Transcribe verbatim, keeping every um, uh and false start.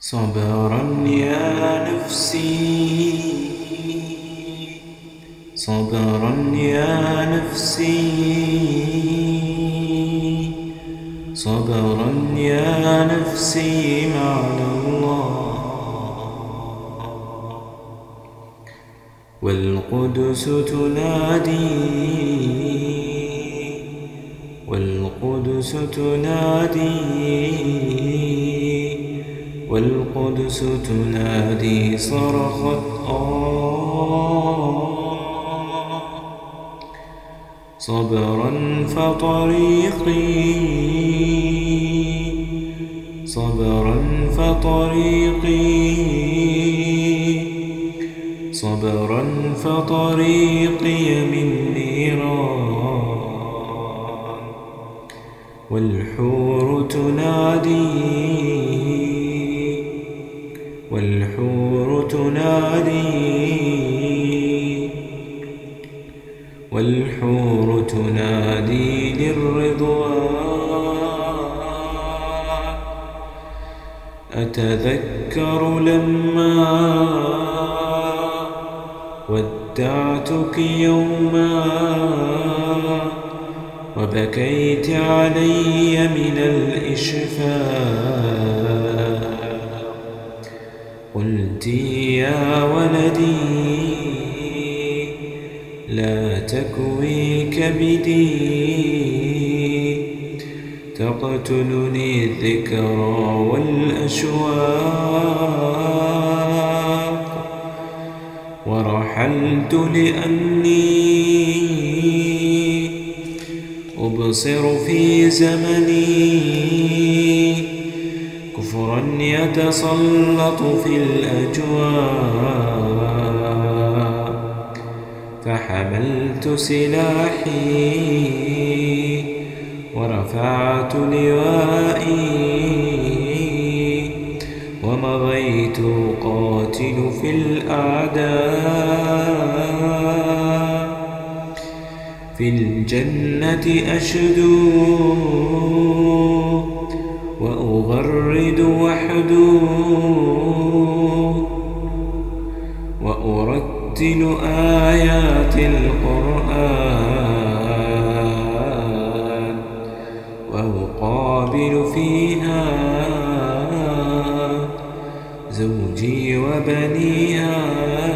صبرا يا نفسي، صبرا يا نفسي، صبرا يا نفسي مع الله. والقدس تنادي، والقدس تنادي، والقدس تنادي صرخت آه. صبرا فطريقي، صبرا فطريقي، صبرا فطريقي من نيران. والحور تنادي، والحور تنادي، والحور تنادي للرضوان. أتذكر لما ودعتك يوما وبكيت علي من الإشفاق. قلت يا ولدي لا تكوي كبدي، تقتلني الذكرى والأشواق. ورحلت لأني أبصر في زمني كفرا يتسلط في الأجواء. فحملت سلاحي ورفعت لوائي ومضيت قاتل في الأعداء. في الجنة أشدو وأغرد وحدو وأرتل آيات القرآن وأقابل فيها زوجي وبنيها.